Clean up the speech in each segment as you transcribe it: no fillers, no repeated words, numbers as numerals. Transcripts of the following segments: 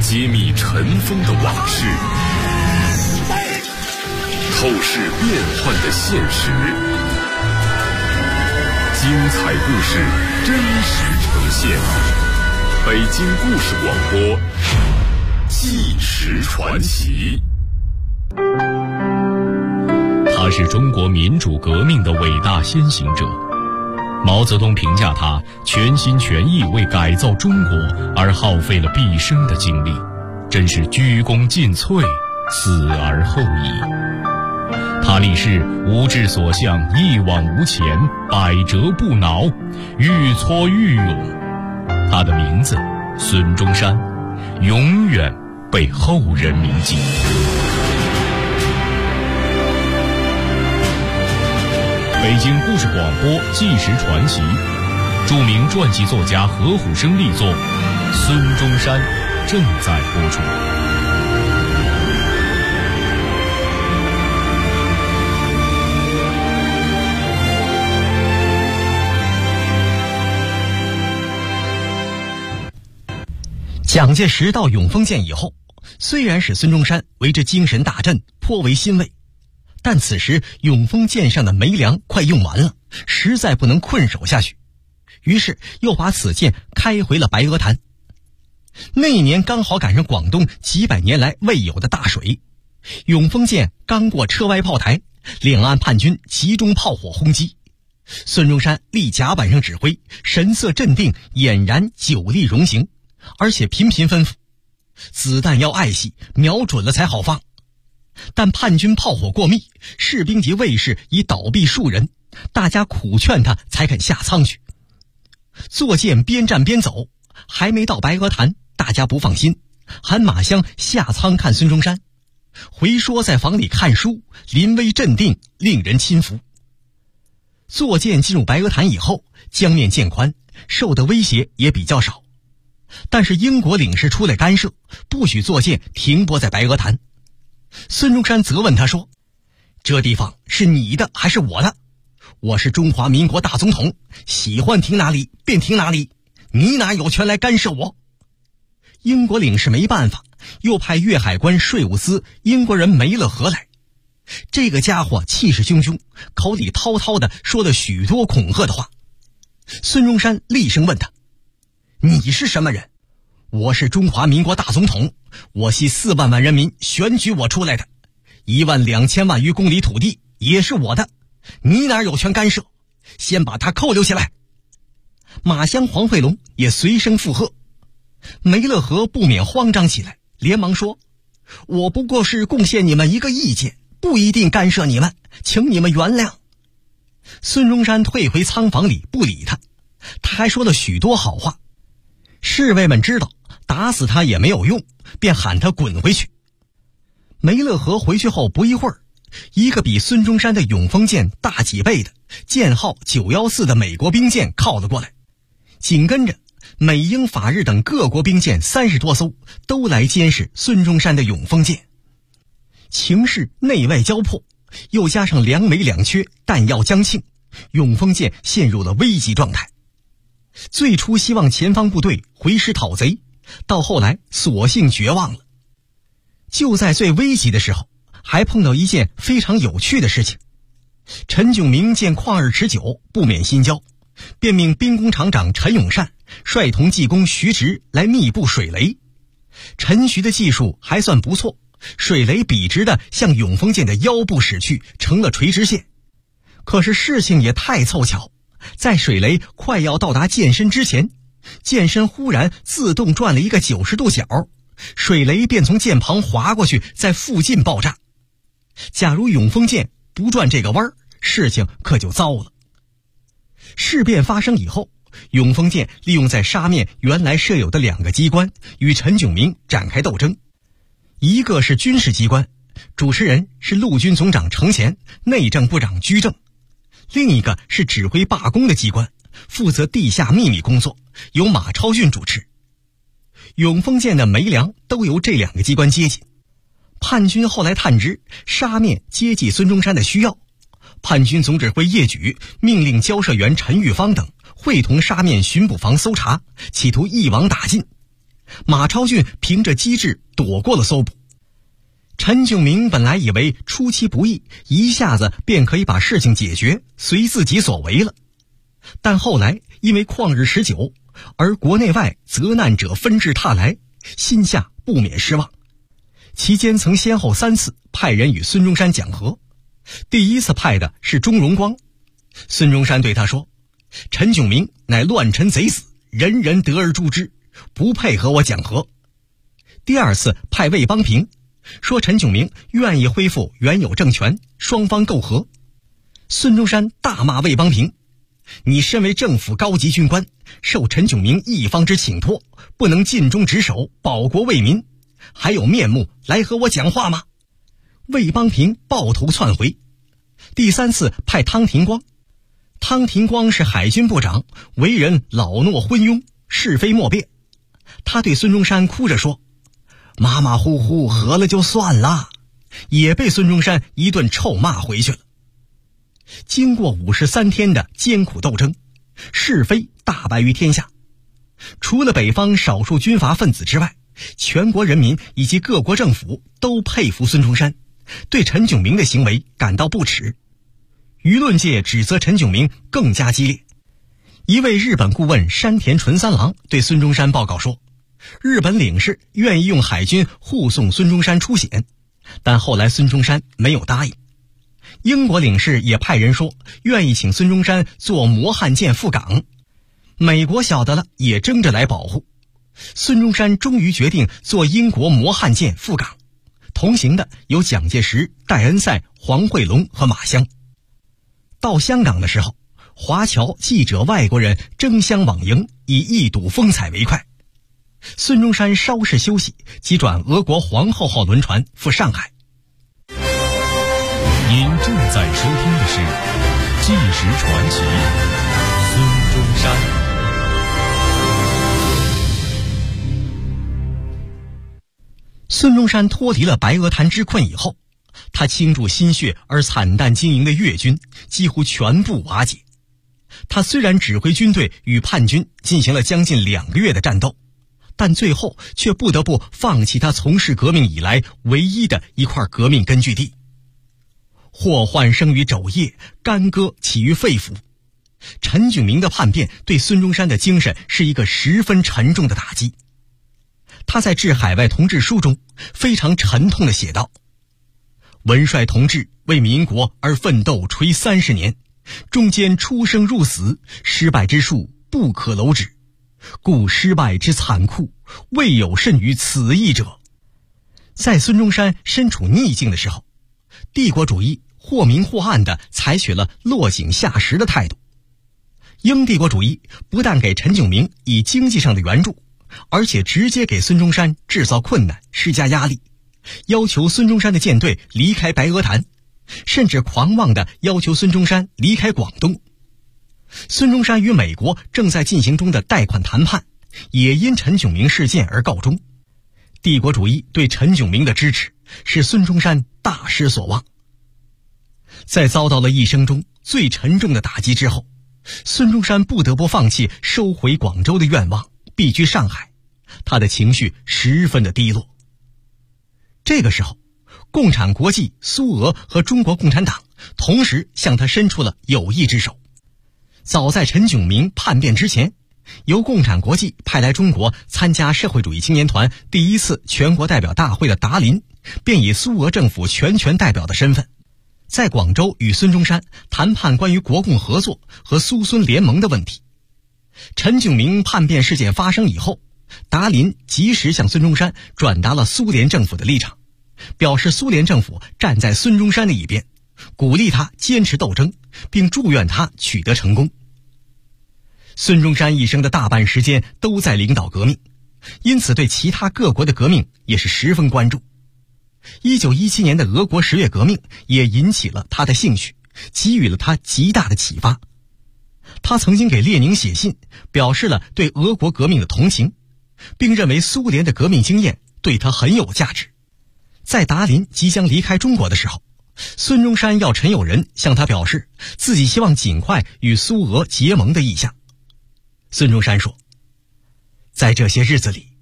揭秘尘封的往事，透视变幻的现实。精彩故事真实呈现，北京故事广播纪实传奇。 他是中国民主革命的伟大先行者，毛泽东评价他全心全意为改造中国而耗费了毕生的精力，真是鞠躬尽瘁，死而后已。他立誓无志所向，一往无前，百折不挠，愈挫愈勇。他的名字孙中山，永远被后人铭记。北京故事广播纪实传奇，著名传记作家何虎生力作《孙中山》正在播出。 蒋介石到永丰县以后，虽然使孙中山为之精神大振，颇为欣慰，但此时永丰舰上的煤粮快用完了，实在不能困守下去，于是又把此舰开回了白鹅潭。那一年刚好赶上广东几百年来未有的大水，永丰舰刚过车歪炮台，两岸叛军集中炮火轰击。孙中山立甲板上指挥，神色镇定，俨然久立容形，而且频频吩咐子弹要爱惜，瞄准了才好放。但叛军炮火过密，士兵及卫士已倒毙数人，大家苦劝他才肯下舱去。坐舰边战边走，还没到白鹅潭，大家不放心，喊马湘下舱看孙中山，回说在房里看书，临危镇定，令人亲服。坐舰进入白鹅潭以后，江面渐宽，受的威胁也比较少，但是英国领事出来干涉，不许坐舰停泊在白鹅潭。孙中山责问他说，这地方是你的还是我的？我是中华民国大总统，喜欢停哪里便停哪里，你哪有权来干涉我？英国领事没办法，又派粤海关税务司英国人梅勒河来。这个家伙气势汹汹，口里滔滔地说了许多恐吓的话。孙中山厉声问他，你是什么人？我是中华民国大总统，我系4万万人民选举我出来的，12000万余公里土地也是我的，你哪有权干涉？先把他扣留起来。马湘、黄惠龙也随声附和。梅勒河不免慌张起来，连忙说，我不过是贡献你们一个意见，不一定干涉你们，请你们原谅。孙中山退回仓房里不理他，他还说了许多好话。侍卫们知道打死他也没有用，便喊他滚回去。梅勒河回去后不一会儿，一个比孙中山的永丰舰大几倍的舰号914的美国兵舰靠了过来，紧跟着美英法日等各国兵舰30多艘都来监视孙中山的永丰舰。情势内外交迫，又加上粮煤两缺，弹药将罄，永丰舰陷入了危急状态。最初希望前方部队回师讨贼，到后来索性绝望了。就在最危急的时候，还碰到一件非常有趣的事情。陈炯明见旷日持久，不免心焦，便命兵工厂长陈永善率同技工徐直来密布水雷。陈徐的技术还算不错，水雷笔直的向永丰舰的腰部驶去，成了垂直线。可是事情也太凑巧，在水雷快要到达舰身之前，舰身忽然自动转了一个90度角，水雷便从舰旁滑过去，在附近爆炸。假如永丰舰不转这个弯，事情可就糟了。事变发生以后，永丰舰利用在沙面原来设有的2个机关与陈炯明展开斗争。一个是军事机关，主持人是陆军总长程潜，内政部长居正；另一个是指挥罢工的机关，负责地下秘密工作，由马超俊主持。永丰舰的煤粮都由这2个机关接济。叛军后来探知沙面接济孙中山的需要，叛军总指挥叶举命令交涉员陈玉芳等会同沙面巡捕房搜查，企图一网打尽。 马超俊凭着机智躲过了搜捕。陈炯明本来以为出其不意，一下子便可以把事情解决，随自己所为了。但后来因为旷日持久，而国内外责难者纷至沓来，心下不免失望。期间曾先后3次派人与孙中山讲和。第一次派的是钟荣光，孙中山对他说：陈炯明乃乱臣贼子，人人得而诛之，不配和我讲和。第二次派魏邦平，说陈炯明愿意恢复原有政权，双方媾和。孙中山大骂魏邦平：你身为政府高级军官，受陈炯明一方之请托，不能尽忠职守，保国为民，还有面目来和我讲话吗？魏邦平抱头窜回。第3次派汤廷光，汤廷光是海军部长，为人老懦昏庸，是非莫辨。他对孙中山哭着说：马马虎虎和了就算了，也被孙中山一顿臭骂回去了。经过53天的艰苦斗争，是非大白于天下。除了北方少数军阀分子之外，全国人民以及各国政府都佩服孙中山，对陈炯明的行为感到不耻。舆论界指责陈炯明更加激烈。一位日本顾问山田纯三郎对孙中山报告说，日本领事愿意用海军护送孙中山出险，但后来孙中山没有答应。英国领事也派人说愿意请孙中山坐摩汉舰赴港，美国晓得了也争着来保护。孙中山终于决定坐英国摩汉舰赴港，同行的有蒋介石、戴恩塞、黄惠龙和马湘。到香港的时候，华侨、记者、外国人争相往迎，以一睹风采为快。孙中山稍事休息，即转俄国皇后号轮船赴上海。 您正在收听的是《纪实传奇》，孙中山。 孙中山脱离了白鹅潭之困以后，他倾注心血而惨淡经营的粤军几乎全部瓦解。他虽然指挥军队与叛军进行了将近2个月的战斗，但最后却不得不放弃他从事革命以来唯一的一块革命根据地。祸患生于肘腋，干戈起于肺腑。陈炯明的叛变对孙中山的精神是一个十分沉重的打击。他在致海外同志书中非常沉痛地写道：文帅同志为民国而奋斗垂30年，中间出生入死，失败之数不可楼止，故失败之残酷，未有甚于此一者。在孙中山身处逆境的时候，帝国主义或明或暗地采取了落井下石的态度。英帝国主义不但给陈炯明以经济上的援助，而且直接给孙中山制造困难，施加压力，要求孙中山的舰队离开白鹅潭，甚至狂妄地要求孙中山离开广东。孙中山与美国正在进行中的贷款谈判也因陈炯明事件而告终。帝国主义对陈炯明的支持使孙中山大失所望。在遭到了一生中最沉重的打击之后，孙中山不得不放弃收回广州的愿望，避居上海，他的情绪十分的低落。这个时候，共产国际、苏俄和中国共产党同时向他伸出了友谊之手。早在陈炯明叛变之前，由共产国际派来中国参加社会主义青年团第1次全国代表大会的达林，便以苏俄政府全权代表的身份，在广州与孙中山谈判关于国共合作和苏孙联盟的问题。陈炯明叛变事件发生以后，达林及时向孙中山转达了苏联政府的立场，表示苏联政府站在孙中山的一边，鼓励他坚持斗争，并祝愿他取得成功。孙中山一生的大半时间都在领导革命，因此对其他各国的革命也是十分关注。1917年的俄国10月革命也引起了他的兴趣，给予了他极大的启发。他曾经给列宁写信，表示了对俄国革命的同情，并认为苏联的革命经验对他很有价值。在达林即将离开中国的时候，孙中山要陈友仁向他表示自己希望尽快与苏俄结盟的意向。孙中山说，在这些日子里，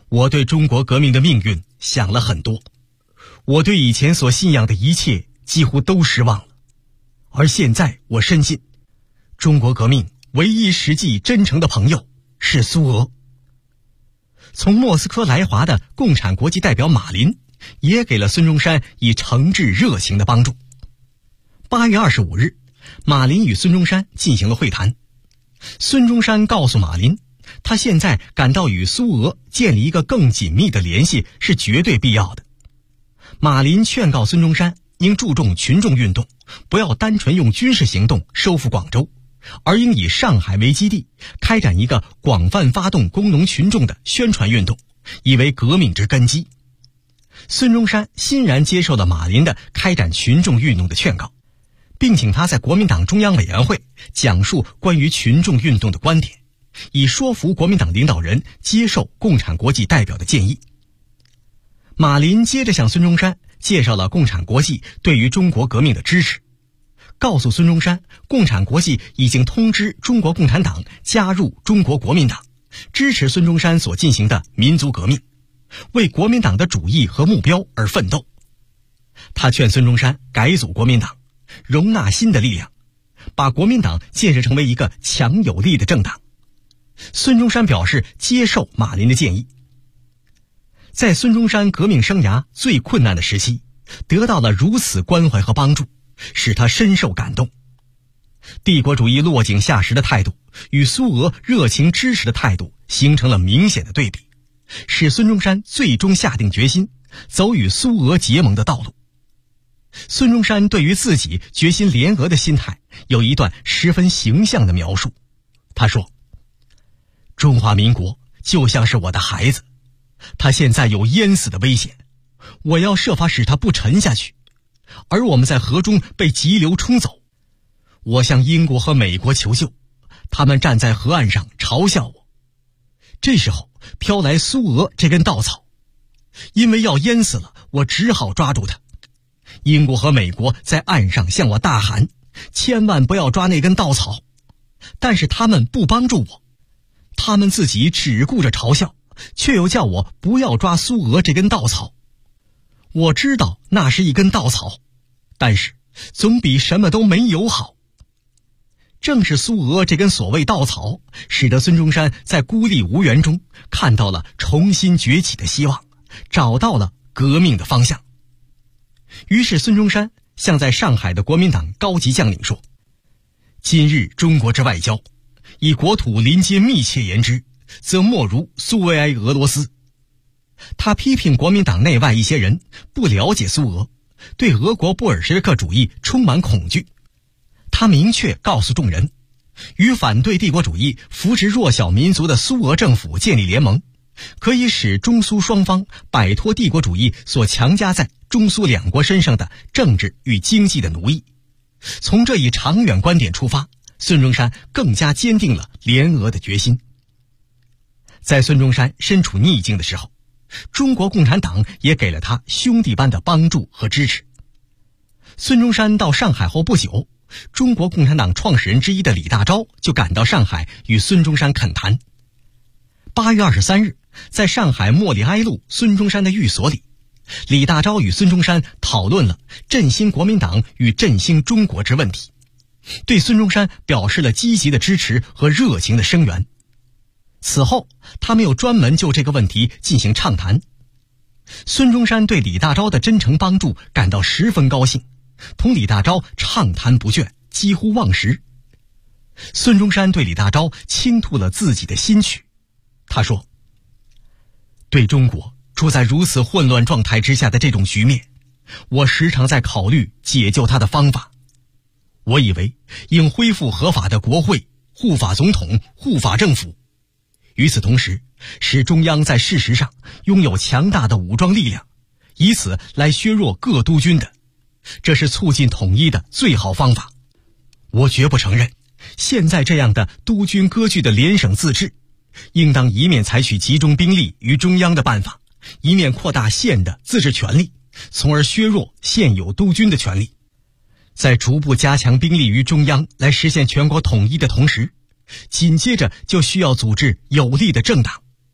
我对中国革命的命运想了很多，我对以前所信仰的一切几乎都失望了。而现在我深信，中国革命唯一实际真诚的朋友是苏俄。从莫斯科来华的共产国际代表马林也给了孙中山以诚挚热情的帮助。8月25日，马林与孙中山进行了会谈。孙中山告诉马林，他现在感到与苏俄建立一个更紧密的联系是绝对必要的。马林劝告孙中山应注重群众运动，不要单纯用军事行动收复广州，而应以上海为基地，开展一个广泛发动工农群众的宣传运动，以为革命之根基。孙中山欣然接受了马林的开展群众运动的劝告，并请他在国民党中央委员会讲述关于群众运动的观点，以说服国民党领导人接受共产国际代表的建议。马林接着向孙中山介绍了共产国际对于中国革命的支持，告诉孙中山，共产国际已经通知中国共产党加入中国国民党，支持孙中山所进行的民族革命，为国民党的主义和目标而奋斗。他劝孙中山改组国民党，容纳新的力量，把国民党建设成为一个强有力的政党。孙中山表示接受马林的建议。在孙中山革命生涯最困难的时期，得到了如此关怀和帮助，使他深受感动。帝国主义落井下石的态度与苏俄热情支持的态度形成了明显的对比，使孙中山最终下定决心走与苏俄结盟的道路。孙中山对于自己决心联俄的心态有一段十分形象的描述。他说，中华民国就像是我的孩子，他现在有淹死的危险，我要设法使他不沉下去，而我们在河中被急流冲走。我向英国和美国求救，他们站在河岸上嘲笑我。这时候飘来苏俄这根稻草，因为要淹死了，我只好抓住它。英国和美国在岸上向我大喊，千万不要抓那根稻草，但是他们不帮助我，他们自己只顾着嘲笑，却又叫我不要抓苏俄这根稻草。我知道那是一根稻草，但是总比什么都没有好。正是苏俄这根所谓稻草，使得孙中山在孤立无援中看到了重新崛起的希望，找到了革命的方向。于是孙中山向在上海的国民党高级将领说，今日中国之外交，以国土邻接密切言之，则莫如苏维埃俄罗斯。他批评国民党内外一些人不了解苏俄，对俄国布尔什维克主义充满恐惧。他明确告诉众人，与反对帝国主义、扶持弱小民族的苏俄政府建立联盟，可以使中苏双方摆脱帝国主义所强加在中苏两国身上的政治与经济的奴役。从这一长远观点出发，孙中山更加坚定了联俄的决心。在孙中山身处逆境的时候，中国共产党也给了他兄弟般的帮助和支持。孙中山到上海后不久，中国共产党创始人之一的李大钊就赶到上海与孙中山恳谈。8月23日，在上海茉莉埃路孙中山的寓所里，李大钊与孙中山讨论了振兴国民党与振兴中国之问题，对孙中山表示了积极的支持和热情的声援。此后，他们又专门就这个问题进行畅谈。孙中山对李大钊的真诚帮助感到十分高兴，同李大钊畅谈不倦，几乎忘食。孙中山对李大钊倾吐了自己的心曲。他说，对中国处在如此混乱状态之下的这种局面，我时常在考虑解救它的方法。我以为应恢复合法的国会、护法总统、护法政府，与此同时，使中央在事实上拥有强大的武装力量，以此来削弱各督军的，这是促进统一的最好方法。我绝不承认现在这样的督军割据的联省自治，应当一面采取集中兵力于中央的办法，一面扩大县的自治权力，从而削弱现有督军的权力。在逐步加强兵力于中央来实现全国统一的同时，紧接着就需要组织有力的政党。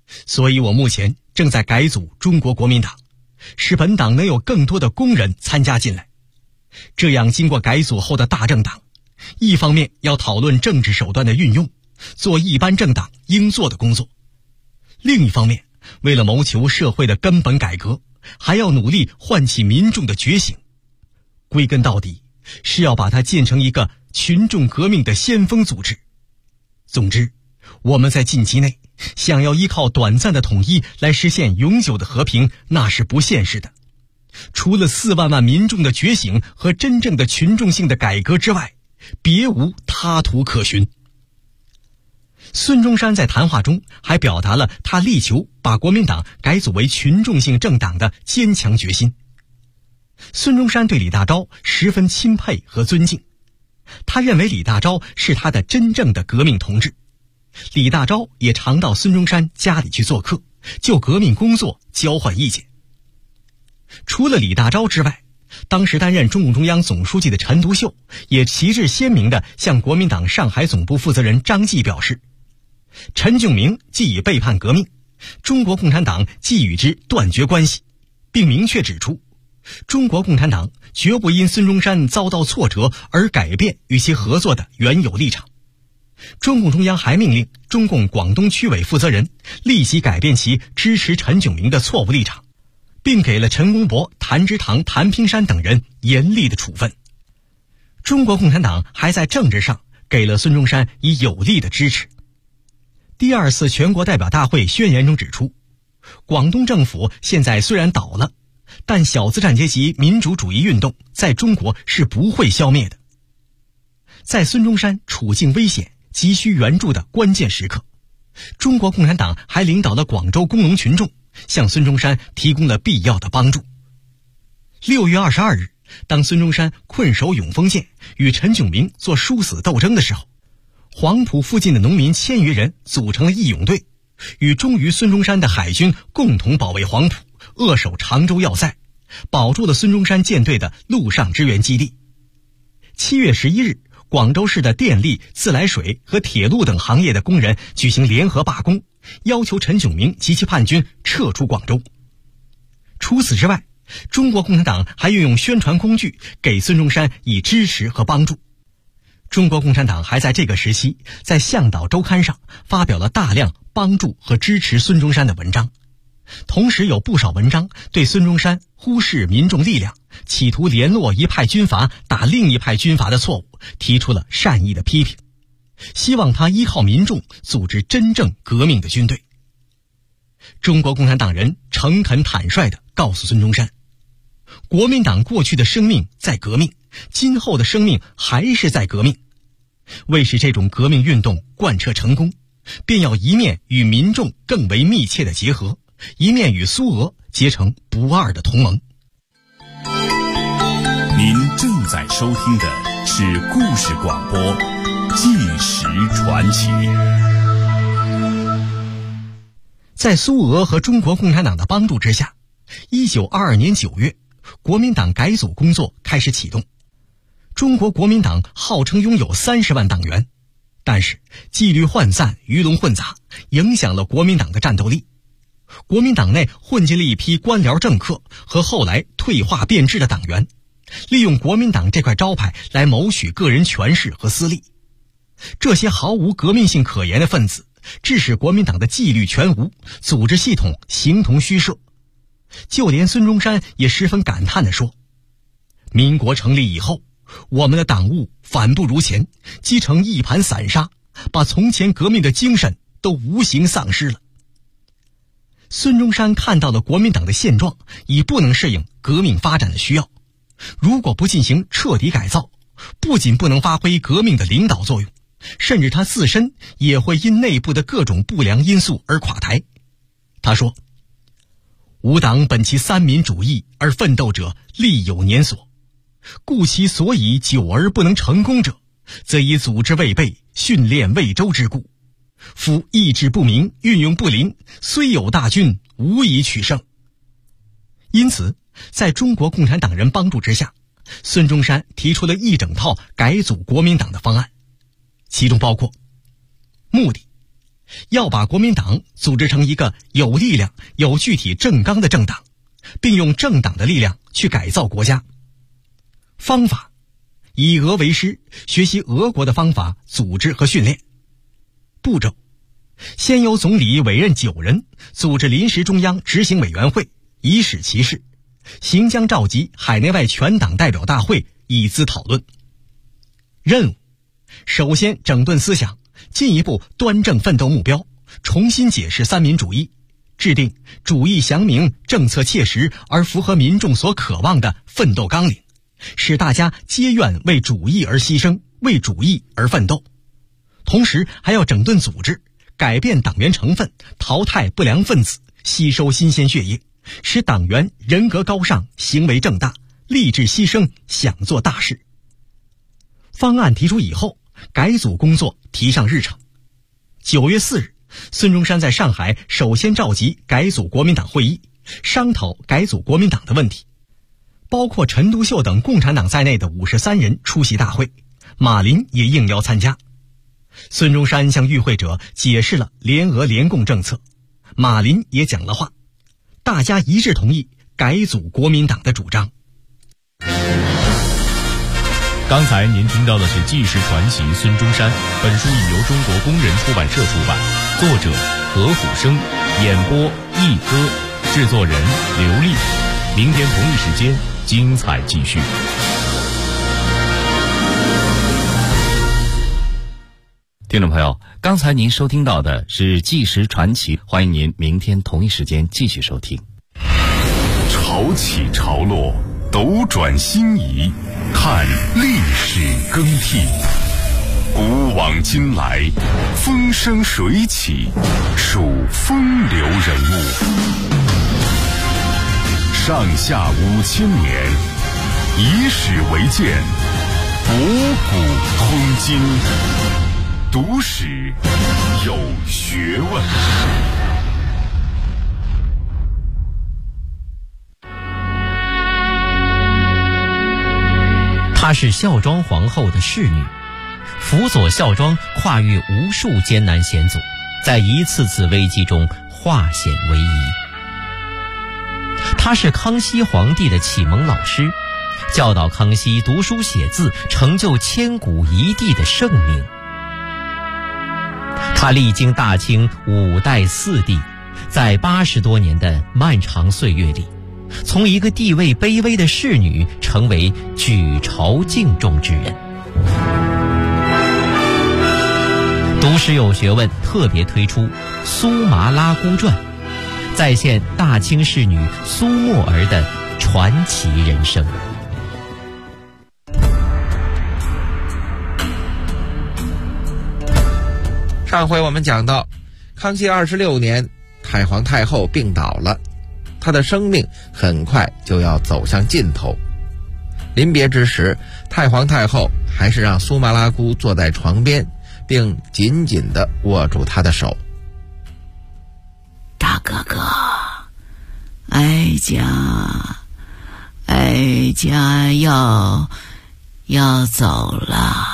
所以我目前正在改组中国国民党，使本党能有更多的工人参加进来。这样经过改组后的大政党，一方面要讨论政治手段的运用，做一般政党应做的工作；另一方面，为了谋求社会的根本改革，还要努力唤起民众的觉醒。归根到底，是要把它建成一个群众革命的先锋组织。总之，我们在近期内想要依靠短暂的统一来实现永久的和平，那是不现实的。除了4万万民众的觉醒和真正的群众性的改革之外，别无他途可循。孙中山在谈话中还表达了他力求把国民党改组为群众性政党的坚强决心。孙中山对李大钊十分钦佩和尊敬，他认为李大钊是他的真正的革命同志。李大钊也常到孙中山家里去做客，就革命工作交换意见。除了李大钊之外，当时担任中共中央总书记的陈独秀也旗帜鲜明地向国民党上海总部负责人张继表示，陈炯明既已背叛革命，中国共产党即与之断绝关系，并明确指出，中国共产党绝不因孙中山遭到挫折而改变与其合作的原有立场。中共中央还命令中共广东区委负责人立即改变其支持陈炯明的错误立场，并给了陈公博、谭之堂、谭平山等人严厉的处分。中国共产党还在政治上给了孙中山以有力的支持。第2次全国代表大会宣言中指出，广东政府现在虽然倒了，但小资产阶级民主主义运动在中国是不会消灭的。在孙中山处境危险、急需援助的关键时刻，中国共产党还领导了广州工农群众，向孙中山提供了必要的帮助。6月22日，当孙中山困守永丰县与陈炯明做殊死斗争的时候，黄埔附近的农民1000余人组成了义勇队，与忠于孙中山的海军共同保卫黄埔，扼守常州要塞，保住了孙中山舰队的陆上支援基地。7月11日，广州市的电力、自来水和铁路等行业的工人举行联合罢工，要求陈炯明及其叛军撤出广州。除此之外，中国共产党还运用宣传工具给孙中山以支持和帮助。中国共产党还在这个时期在《向导周刊》上发表了大量帮助和支持孙中山的文章，同时有不少文章对孙中山忽视民众力量，企图联络一派军阀打另一派军阀的错误提出了善意的批评，希望他依靠民众组织真正革命的军队。中国共产党人诚恳坦率地告诉孙中山，国民党过去的生命在革命，今后的生命还是在革命。为使这种革命运动贯彻成功，便要一面与民众更为密切的结合，一面与苏俄结成不二的同盟。 您正在收听的是故事广播《纪实传奇》。 在苏俄和中国共产党的帮助之下，1922年9月，国民党改组工作开始启动。中国国民党号称拥有30万党员，但是纪律涣散、鱼龙混杂，影响了国民党的战斗力。国民党内混进了一批官僚政客和后来退化变质的党员，利用国民党这块招牌来谋取个人权势和私利。这些毫无革命性可言的分子，致使国民党的纪律全无，组织系统形同虚设。就连孙中山也十分感叹地说，民国成立以后，我们的党务反不如前，积成一盘散沙，把从前革命的精神都无形丧失了。孙中山看到了国民党的现状已不能适应革命发展的需要，如果不进行彻底改造，不仅不能发挥革命的领导作用，甚至他自身也会因内部的各种不良因素而垮台。他说，吾党本其三民主义而奋斗者历有年所，故其所以久而不能成功者，则以组织未备、训练未周之故。夫意志不明、运用不灵，虽有大军，无以取胜。因此，在中国共产党人帮助之下，孙中山提出了一整套改组国民党的方案，其中包括目的： 要把国民党组织成一个有力量、有具体政纲的政党，并用政党的力量去改造国家。方法，以俄为师，学习俄国的方法组织和训练。步骤，先由总理委任9人，组织临时中央执行委员会，以使其事，行将召集海内外全党代表大会，以资讨论。任务，首先整顿思想，进一步端正奋斗目标，重新解释三民主义，制定主义详明、政策切实而符合民众所渴望的奋斗纲领，使大家皆愿为主义而牺牲，为主义而奋斗。同时还要整顿组织，改变党员成分，淘汰不良分子，吸收新鲜血液，使党员人格高尚，行为正大，立志牺牲，想做大事。方案提出以后，改组工作提上日程。9月4日，孙中山在上海首先召集改组国民党会议，商讨改组国民党的问题。包括陈独秀等共产党在内的53人出席大会，马林也应邀参加。孙中山向与会者解释了联俄联共政策，马林也讲了话，大家一致同意改组国民党的主张。 刚才您听到的是纪实传奇孙中山，本书已由中国工人出版社出版，作者何虎生，演播一哥，制作人刘丽。明天同一时间精彩继续。 听众朋友，刚才您收听到的是纪实传奇，欢迎您明天同一时间继续收听。 潮起潮落，斗转星移，看历史更替，古往今来，风生水起，数风流人物。上下5000年，以史为鉴，博古通今，读史有学问。 她是孝庄皇后的侍女，辅佐孝庄跨越无数艰难险阻，在一次次危机中化险为夷。她是康熙皇帝的启蒙老师，教导康熙读书写字，成就千古一帝的圣明。她历经大清5代4帝，在80多年的漫长岁月里，从一个地位卑微的侍女成为举朝敬重之人。读史有学问特别推出《苏麻拉姑传》，再现大清侍女苏沫儿的传奇人生。 上回我们讲到，康熙26年，太皇太后病倒了，她的生命很快就要走向尽头。临别之时，太皇太后还是让苏麻拉姑坐在床边，并紧紧地握住她的手。 大哥哥，哀家要走了。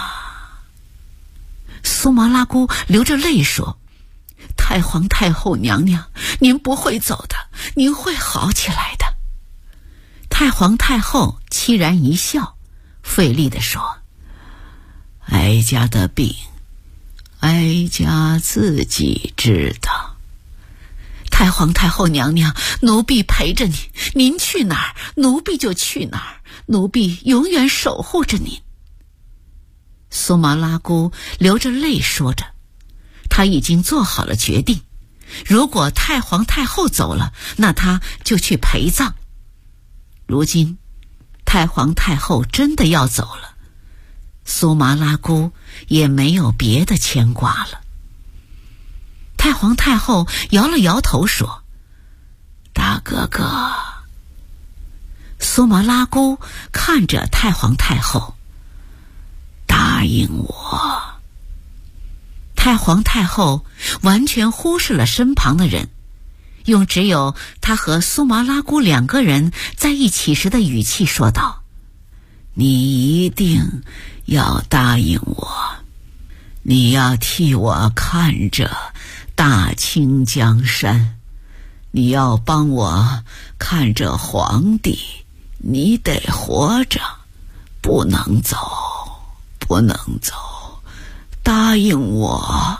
苏麻拉姑流着泪说，太皇太后娘娘，您不会走的，您会好起来的。太皇太后凄然一笑，费力地说，哀家的病，哀家自己知道。太皇太后娘娘，奴婢陪着你，您去哪儿，奴婢就去哪儿，奴婢永远守护着您。苏麻拉姑流着泪说着，她已经做好了决定，如果太皇太后走了，那她就去陪葬。如今太皇太后真的要走了，苏麻拉姑也没有别的牵挂了。太皇太后摇了摇头说，大哥哥。苏麻拉姑看着太皇太后，答应我。太皇太后完全忽视了身旁的人，用只有她和苏麻拉姑2个人在一起时的语气说道，你一定要答应我， 你要替我看着大清江山，你要帮我看着皇帝，你得活着，不能走，不能走，答应我。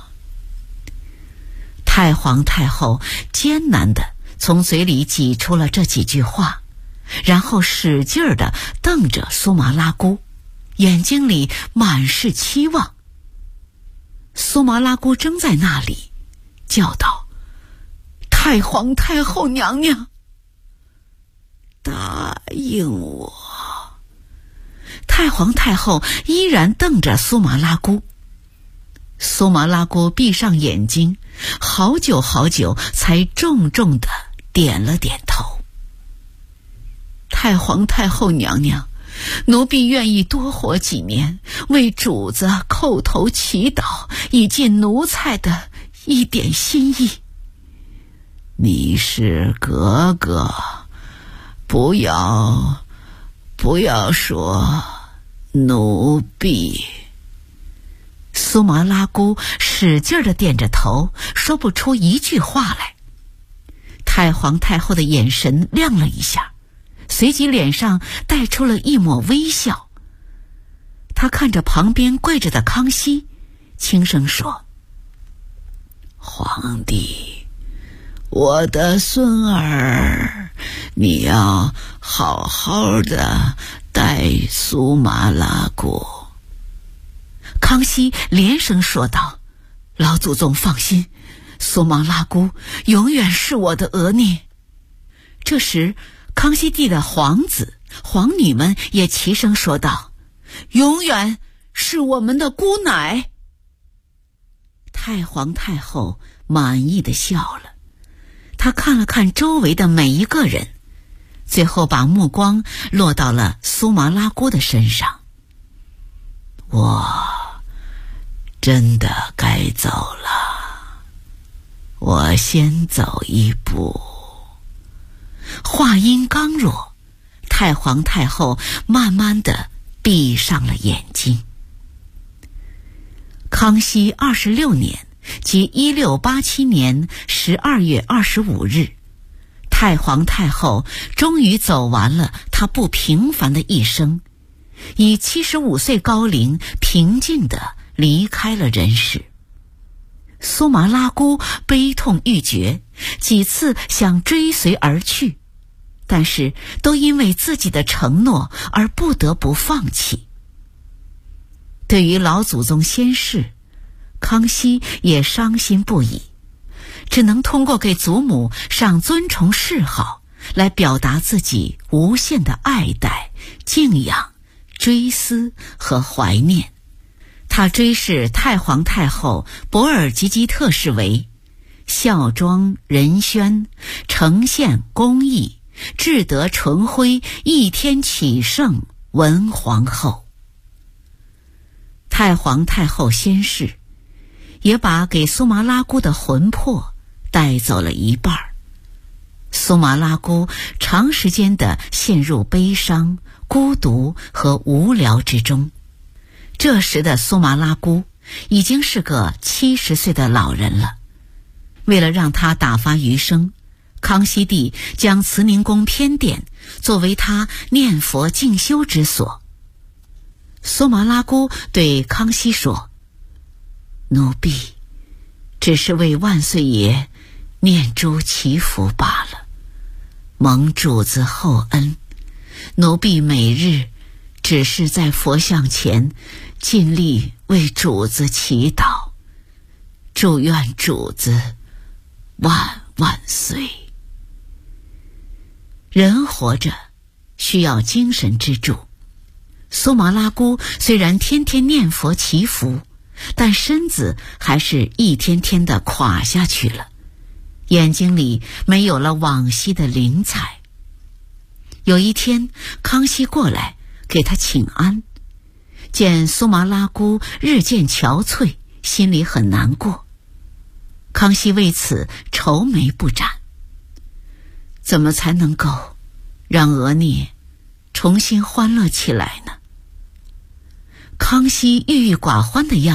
太皇太后艰难地从嘴里挤出了这几句话，然后使劲地瞪着苏麻拉姑，眼睛里满是期望。苏麻拉姑怔在那里，叫道：太皇太后娘娘，答应我。太皇太后依然瞪着苏麻拉姑。苏麻拉姑闭上眼睛，好久好久才重重地点了点头。太皇太后娘娘，奴婢愿意多活几年，为主子叩头祈祷，以尽奴才的一点心意。你是格格，不要说奴婢。苏麻拉姑使劲地点着头，说不出一句话来。太皇太后的眼神亮了一下，随即脸上带出了一抹微笑。她看着旁边跪着的康熙，轻声说：皇帝，我的孙儿，你要好好的待苏麻拉姑。康熙连声说道：老祖宗放心，苏麻拉姑永远是我的额阇。这时康熙帝的皇子皇女们也齐声说道：永远是我们的姑奶。太皇太后满意的笑了，她看了看周围的每一个人，最后把目光落到了苏麻拉姑的身上。我真的该走了，我先走一步。话音刚落，太皇太后慢慢地闭上了眼睛。康熙26年，即1687年12月25日，太皇太后终于走完了她不平凡的一生，以75岁高龄平静地离开了人世。苏麻拉姑悲痛欲绝，几次想追随而去，但是都因为自己的承诺而不得不放弃。对于老祖宗先逝，康熙也伤心不已，只能通过给祖母上尊崇谥号来表达自己无限的爱戴、敬仰、追思和怀念。他追谥太皇太后博尔济吉特氏为孝庄仁宣承献恭义至德纯徽一天启圣文皇后。太皇太后先逝，也把给苏麻拉姑的魂魄带走了一半。苏麻拉姑长时间地陷入悲伤、孤独和无聊之中。这时的苏麻拉姑已经是个70岁的老人了。为了让她打发余生，康熙帝将慈宁宫偏殿作为她念佛静修之所。苏麻拉姑对康熙说：奴婢只是为万岁爷念珠祈福罢了，蒙主子厚恩，奴婢每日只是在佛像前尽力为主子祈祷，祝愿主子万万岁。人活着需要精神支柱。苏麻拉姑虽然天天念佛祈福，但身子还是一天天的垮下去了，眼睛里没有了往昔的灵采。有一天，康熙过来给他请安，见苏麻拉姑日渐憔悴，心里很难过。康熙为此愁眉不展，怎么才能够让额阇重新欢乐起来呢？康熙郁郁寡欢的样子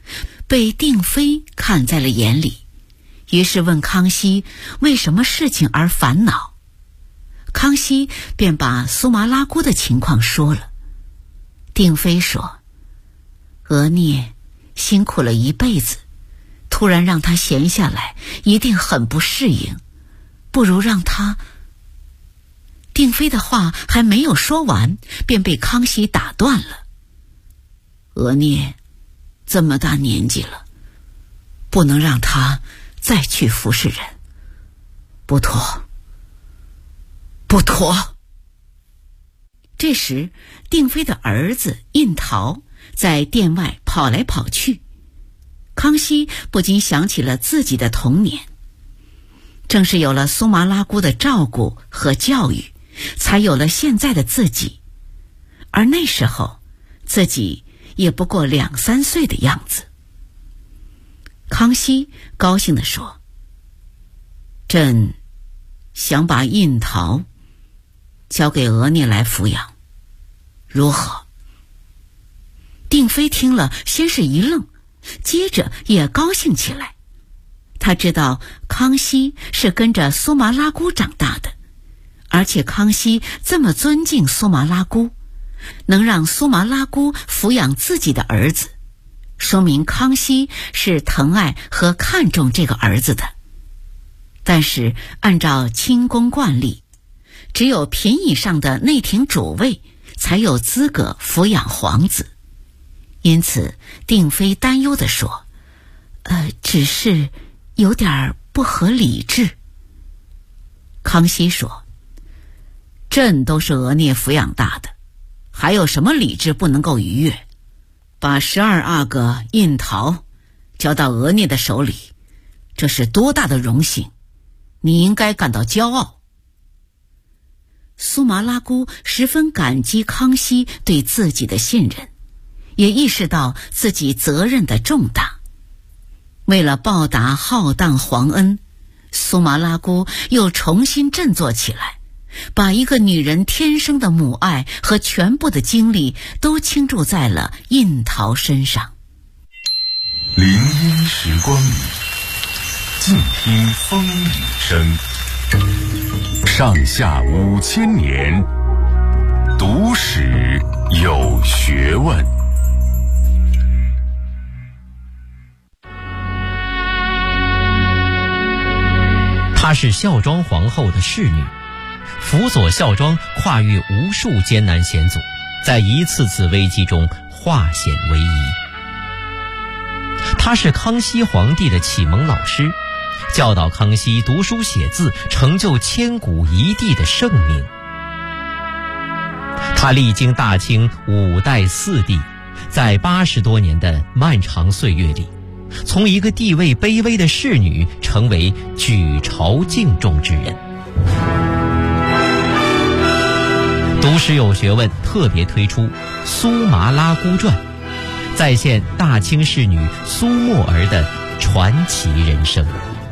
被定妃看在了眼里，于是问康熙为什么事情而烦恼。康熙便把苏麻拉姑的情况说了。定妃说，额聂辛苦了一辈子，突然让他闲下来一定很不适应，不如让他……定妃的话还没有说完，便被康熙打断了。额聂这么大年纪了，不能让他再去服侍人，不妥，不妥。这时，定妃的儿子胤陶在殿外跑来跑去，康熙不禁想起了自己的童年。正是有了苏麻拉姑的照顾和教育，才有了现在的自己，而那时候自己也不过2、3岁的样子。康熙高兴地说，朕想把胤陶交给额聂来抚养，如何？定妃听了先是一愣，接着也高兴起来。她知道康熙是跟着苏麻拉姑长大的，而且康熙这么尊敬苏麻拉姑，能让苏麻拉姑抚养自己的儿子，说明康熙是疼爱和看重这个儿子的。但是按照清宫惯例，只有嫔以上的内廷主位才有资格抚养皇子，因此定妃担忧地说，只是有点不合理智。康熙说，朕都是额聂抚养大的，还有什么理智不能够逾越？把12阿哥胤陶交到额聂的手里，这是多大的荣幸，你应该感到骄傲。苏麻拉姑十分感激康熙对自己的信任，也意识到自己责任的重大。为了报答浩荡皇恩，苏麻拉姑又重新振作起来，把一个女人天生的母爱和全部的精力都倾注在了胤陶身上。 林荫时光里，静听风雨声。上下5000年，读史有学问。 她是孝庄皇后的侍女，辅佐孝庄跨越无数艰难险阻，在一次次危机中化险为夷。她是康熙皇帝的启蒙老师，教导康熙读书写字，成就千古一帝的盛名。他历经大清5代4帝，在80多年的漫长岁月里，从一个地位卑微的侍女成为举朝敬重之人。读史有学问特别推出《苏麻拉姑传》，再现大清侍女苏沫儿的传奇人生。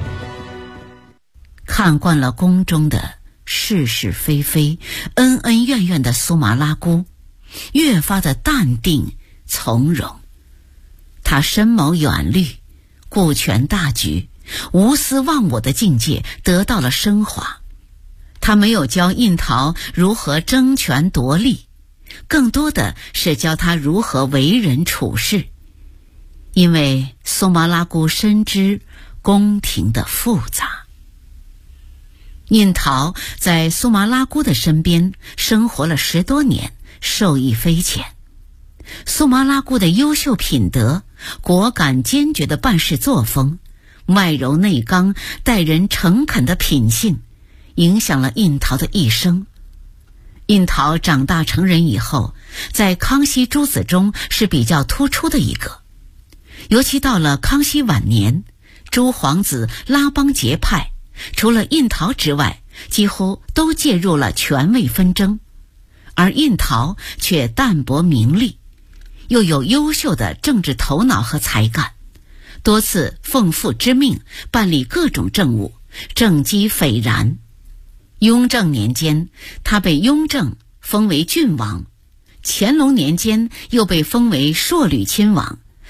看惯了宫中的是是非非、恩恩怨怨的苏麻拉姑，越发的淡定从容。她深谋远虑，顾全大局，无私忘我的境界得到了升华。她没有教胤陶如何争权夺利，更多的是教他如何为人处事。因为苏麻拉姑深知宫廷的复杂。胤陶在苏麻拉姑的身边生活了10多年，受益匪浅。苏麻拉姑的优秀品德、果敢坚决的办事作风、外柔内刚、待人诚恳的品性，影响了胤陶的一生。胤陶长大成人以后，在康熙诸子中是比较突出的一个。尤其到了康熙晚年，诸皇子拉帮结派，除了胤陶之外，几乎都介入了权位纷争，而胤陶却淡泊名利，又有优秀的政治头脑和才干，多次奉父之命办理各种政务，政绩斐然。雍正年间，他被雍正封为郡王；乾隆年间又被封为朔吕亲王，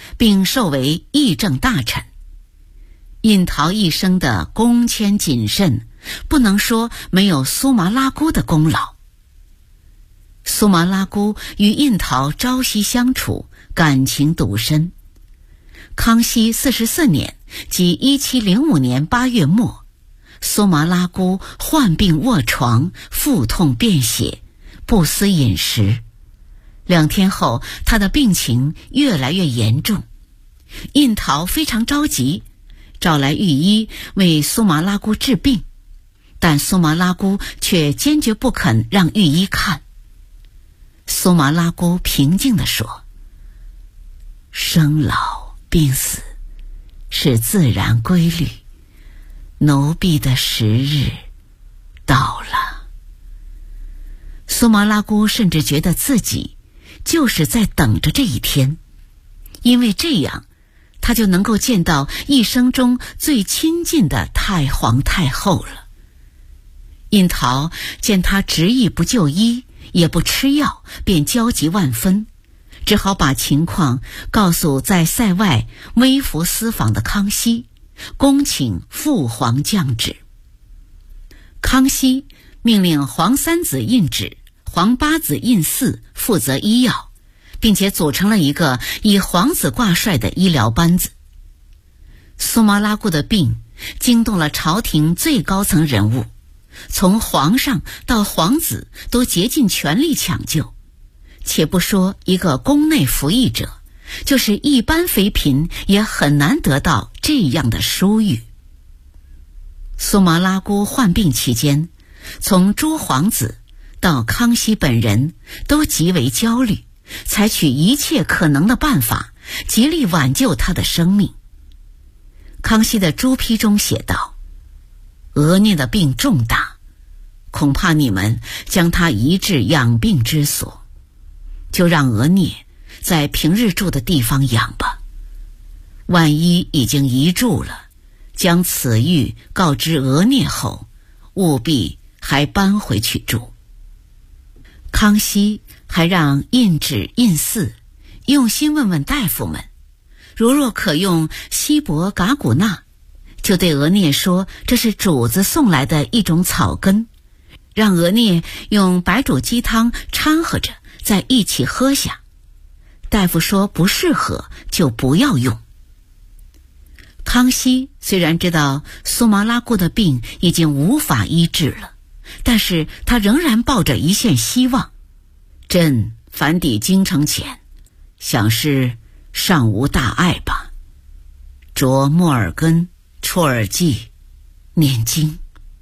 并授为议政大臣。印陶一生的恭谦谨慎，不能说没有苏麻拉姑的功劳。苏麻拉姑与印陶朝夕相处，感情笃深。康熙44年，即1705年8月末，苏麻拉姑患病卧床，腹痛便血，不思饮食。2天后，她的病情越来越严重。印陶非常着急，找来御医为苏麻拉姑治病，但苏麻拉姑却坚决不肯让御医看。苏麻拉姑平静地说：生老病死是自然规律，奴婢的时日到了。苏麻拉姑甚至觉得自己就是在等着这一天，因为这样她就能够见到一生中最亲近的太皇太后了。印陶见她执意不就医，也不吃药，便焦急万分，只好把情况告诉在塞外微服私访的康熙，恭请父皇降旨。康熙命令皇三子胤祉、皇八子胤祀负责医药，并且组成了一个以皇子挂帅的医疗班子。苏麻拉姑的病惊动了朝廷最高层人物，从皇上到皇子都竭尽全力抢救。且不说一个宫内服役者，就是一般妃嫔也很难得到这样的殊遇。苏麻拉姑患病期间，从诸皇子到康熙本人都极为焦虑，采取一切可能的办法，极力挽救她的生命。康熙的朱批中写道：额聂的病重大，恐怕你们将他移至养病之所，就让额聂在平日住的地方养吧。万一已经移住了，将此谕告知额聂后，务必还搬回去住。康熙还让胤祉、胤祀用心问问大夫们，如若可用西伯噶古纳，就对额聂说这是主子送来的一种草根，让额聂用白煮鸡汤掺和着再一起喝下。大夫说不适合就不要用。康熙虽然知道苏麻拉姑的病已经无法医治了，但是他仍然抱着一线希望。朕返抵京城前，想是尚无大碍吧，着木耳根、啜耳剂、念经。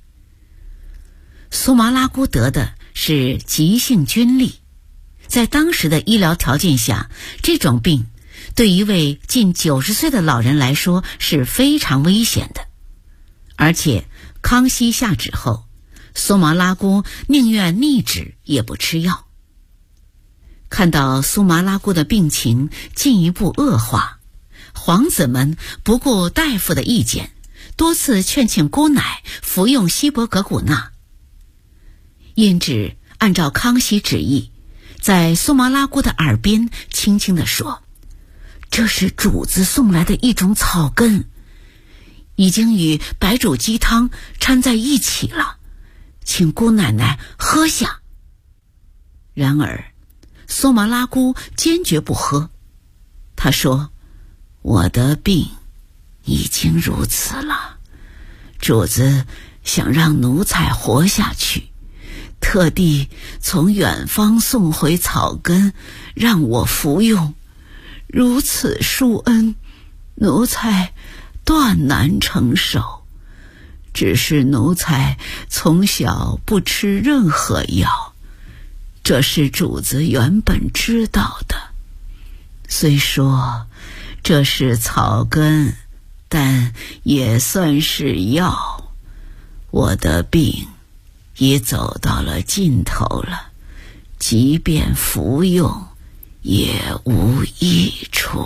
苏麻拉姑得的是急性疡痢，在当时的医疗条件下，这种病对一位近90岁的老人来说是非常危险的。而且康熙下旨后，苏麻拉姑宁愿逆旨也不吃药。看到苏麻拉姑的病情进一步恶化，皇子们不顾大夫的意见，多次劝请姑奶服用西伯噶古纳。胤祉按照康熙旨意，在苏麻拉姑的耳边轻轻地说：这是主子送来的一种草根，已经与白煮鸡汤掺在一起了，请姑奶奶喝下。然而苏麻拉姑坚决不喝。她说：我的病已经如此了，主子想让奴才活下去，特地从远方送回草根让我服用，如此殊恩，奴才断难承受。只是奴才从小不吃任何药，这是主子原本知道的。虽说这是草根，但也算是药。我的病已走到了尽头了，即便服用也无益处。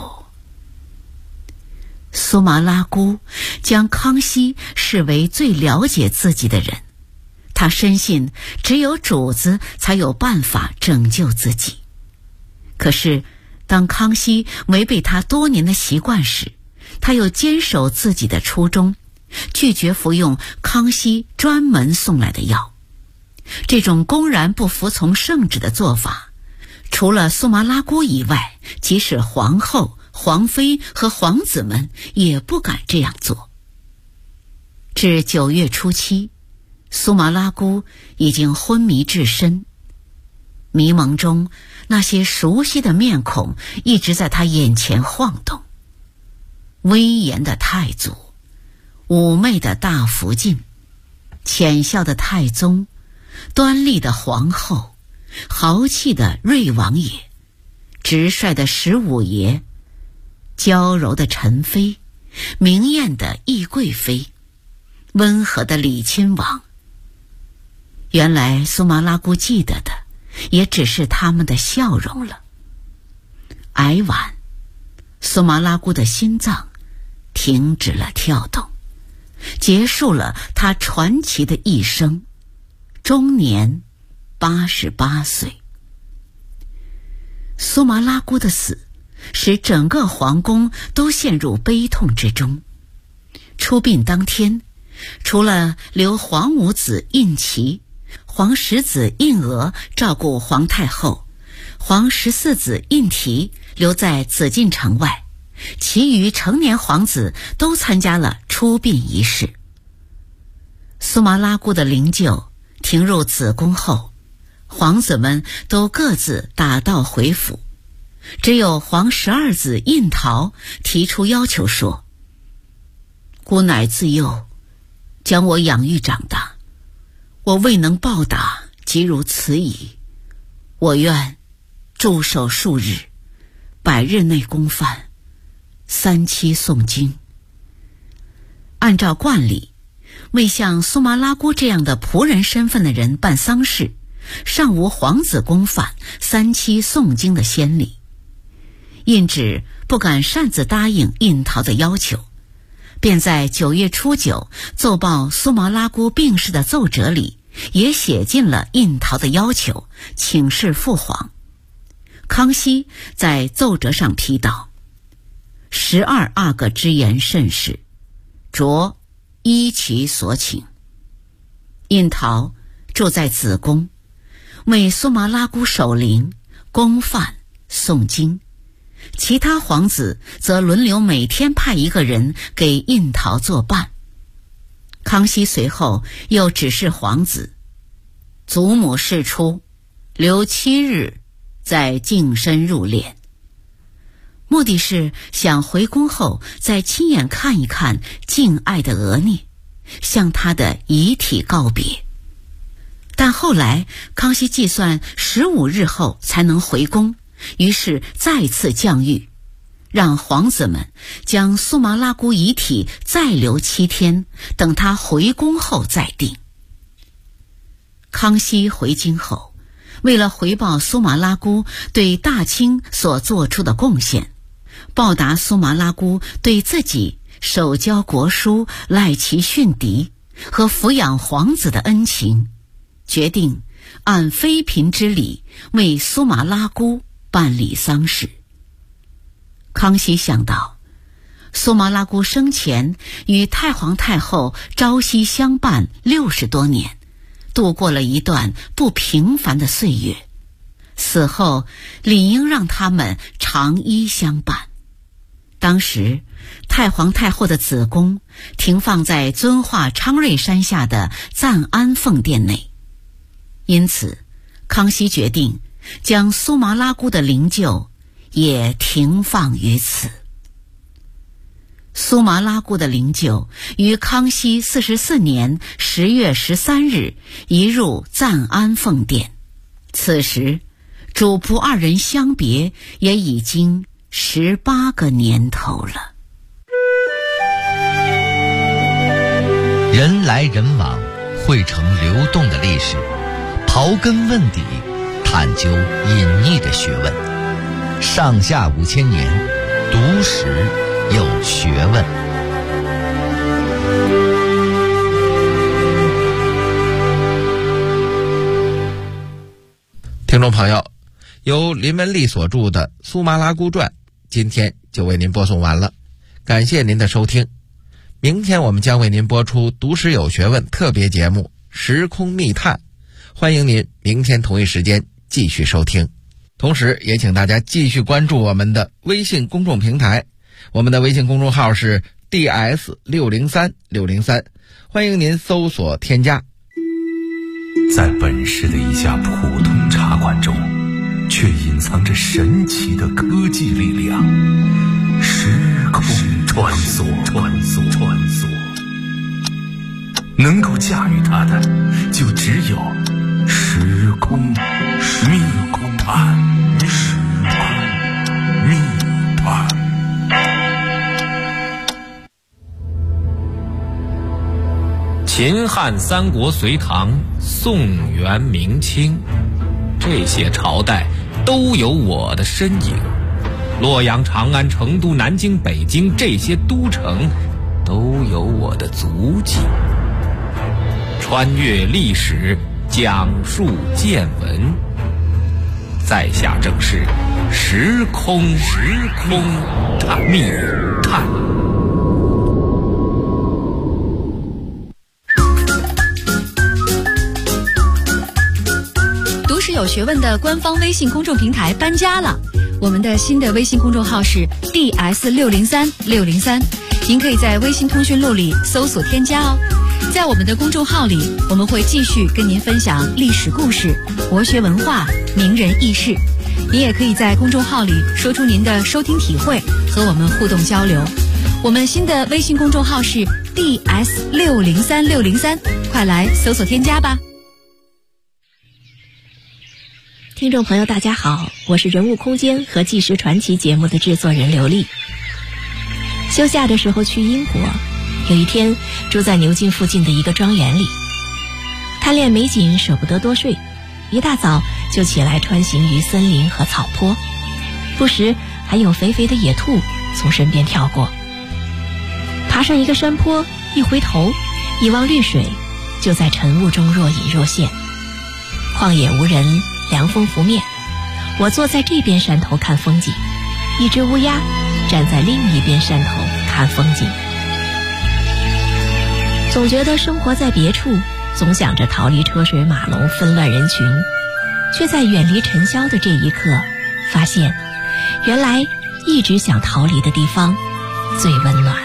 苏麻拉姑将康熙视为最了解自己的人，他深信只有主子才有办法拯救自己。可是当康熙违背他多年的习惯时，他又坚守自己的初衷，拒绝服用康熙专门送来的药。这种公然不服从圣旨的做法，除了苏麻拉姑以外，即使皇后、皇妃和皇子们也不敢这样做。至9月初7，苏麻拉姑已经昏迷至深，迷蒙中那些熟悉的面孔一直在他眼前晃动。威严的太祖，妩媚的大福晋，浅笑的太宗，端丽的皇后，豪气的瑞王爷，直率的十五爷，娇柔的陈妃，明艳的懿贵妃，温和的李亲王。原来苏麻拉姑记得的也只是他们的笑容了。挨晚，苏麻拉姑的心脏停止了跳动，结束了她传奇的一生，终年88岁。苏麻拉姑的死使整个皇宫都陷入悲痛之中。出殡当天，除了留皇五子胤祺、皇十子胤额照顾皇太后，皇14子胤禔留在紫禁城外，其余成年皇子都参加了出殡仪式。苏麻拉姑的灵柩停入紫宫后，皇子们都各自打道回府，只有皇12子胤燾提出要求说：姑乃自幼将我养育长大，我未能报答，即如此矣。我愿驻守数日，100日内公饭，3期诵经。按照惯例，为像苏麻拉姑这样的仆人身份的人办丧事，尚无皇子公饭3期诵经的先例。胤旨不敢擅自答应胤燾的要求，便在9月初9奏报苏麻拉姑病逝的奏折里也写进了胤燾的要求，请示父皇。康熙在奏折上批道：12阿哥之言甚是，着依其所请。胤燾住在紫宫，为苏麻拉姑守灵、供饭、诵经，其他皇子则轮流每天派一个人给胤燾作伴。康熙随后又指示皇子，祖母释出，留7日再净身入殓，目的是想回宫后再亲眼看一看敬爱的额聂，向他的遗体告别。但后来康熙计算15日后才能回宫，于是再次降谕，让皇子们将苏麻拉姑遗体再留7天，等他回宫后再定。康熙回京后，为了回报苏麻拉姑对大清所做出的贡献，报答苏麻拉姑对自己手教国书、赖其训敌和抚养皇子的恩情，决定按妃嫔之礼为苏麻拉姑办理丧事。康熙想到，苏麻拉姑生前与太皇太后朝夕相伴60多年，度过了一段不平凡的岁月，死后理应让他们长依相伴。当时太皇太后的子宫停放在遵化昌瑞山下的赞安奉殿内，因此康熙决定将苏麻拉姑的灵柩也停放于此。苏麻拉姑的灵柩于康熙44年10月13日移入赞安奉殿，此时主仆2人相别也已经18个年头了。 人来人往，汇成流动的历史，刨根问底，探究隐匿的学问，上下5000年，读史有学问。 听众朋友， 由林文丽所著的《苏麻拉姑传》，今天就为您播送完了，感谢您的收听。明天我们将为您播出读史有学问特别节目《时空密探》，欢迎您明天同一时间继续收听。同时也请大家继续关注我们的微信公众平台，我们的微信公众号是 DS603603，欢迎您搜索添加。 在本市的一家普通茶馆中，却隐藏着神奇的科技力量，时空穿梭，能够驾驭它的，就只有时空密探。 秦汉三国隋唐宋元明清，这些朝代都有我的身影。洛阳、长安、成都、南京、北京，这些都城都有我的足迹。穿越历史，讲述见闻，在下正是时空密探。 读史有学问的官方微信公众平台搬家了，我们的新的微信公众号是 DS603603，您可以在微信通讯录里搜索添加哦。在我们的公众号里，我们会继续跟您分享历史故事、国学文化、名人轶事。您也可以在公众号里说出您的收听体会，和我们互动交流。我们新的微信公众号是 DS603603，快来搜索添加吧。 听众朋友大家好，我是人物空间和纪实传奇节目的制作人刘丽。休假的时候去英国，有一天住在牛津附近的一个庄园里，贪恋美景舍不得多睡，一大早就起来穿行于森林和草坡，不时还有肥肥的野兔从身边跳过。爬上一个山坡，一回头一望绿水，就在晨雾中若隐若现。旷野无人，凉风拂面，我坐在这边山头看风景，一只乌鸦站在另一边山头看风景。总觉得生活在别处，总想着逃离车水马龙纷乱人群，却在远离尘嚣的这一刻，发现原来一直想逃离的地方最温暖。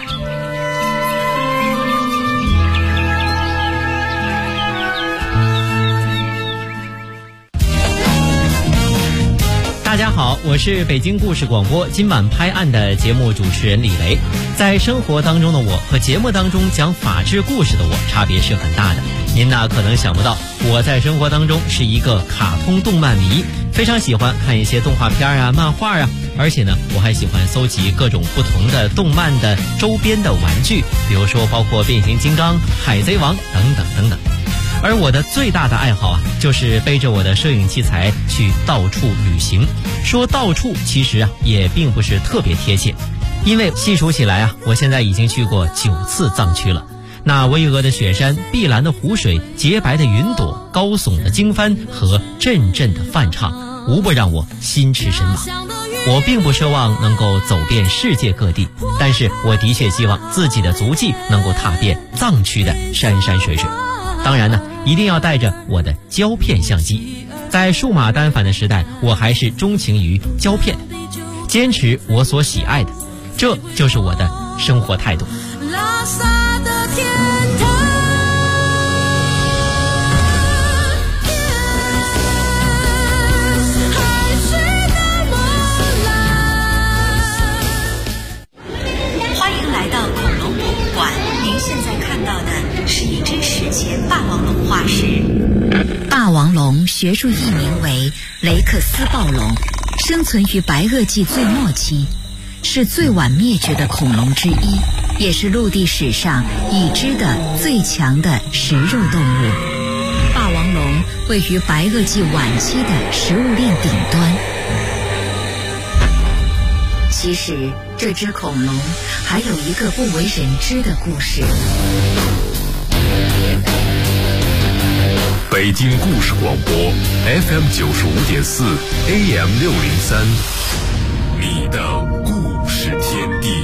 大家好，我是北京故事广播今晚拍案的节目主持人李雷。在生活当中的我和节目当中讲法治故事的我差别是很大的。您呢可能想不到，我在生活当中是一个卡通动漫迷，非常喜欢看一些动画片啊、漫画啊，而且呢我还喜欢搜集各种不同的动漫的周边的玩具，比如说包括变形金刚、海贼王等等等等。而我的最大的爱好啊，就是背着我的摄影器材去到处旅行。说到处其实啊也并不是特别贴切，因为细数起来啊，我现在已经去过9次藏区了。那巍峨的雪山、碧蓝的湖水、洁白的云朵、高耸的经幡和阵阵的梵唱，无不让我心驰神往。我并不奢望能够走遍世界各地，但是我的确希望自己的足迹能够踏遍藏区的山山水水。当然呢，一定要带着我的胶片相机。在数码单反的时代，我还是钟情于胶片，坚持我所喜爱的，这就是我的生活态度。 拉萨的天堂，海水的波澜。 欢迎来到恐龙博物馆，您现在看到的是一只史前霸王龙化石。霸王龙学术译名为雷克斯暴龙，生存于白垩纪最末期，是最晚灭绝的恐龙之一，也是陆地史上已知的最强的食肉动物。霸王龙位于白垩纪晚期的食物链顶端。其实这只恐龙还有一个不为人知的故事。 北京故事广播 FM 95.4 AM 603，你的故事天地。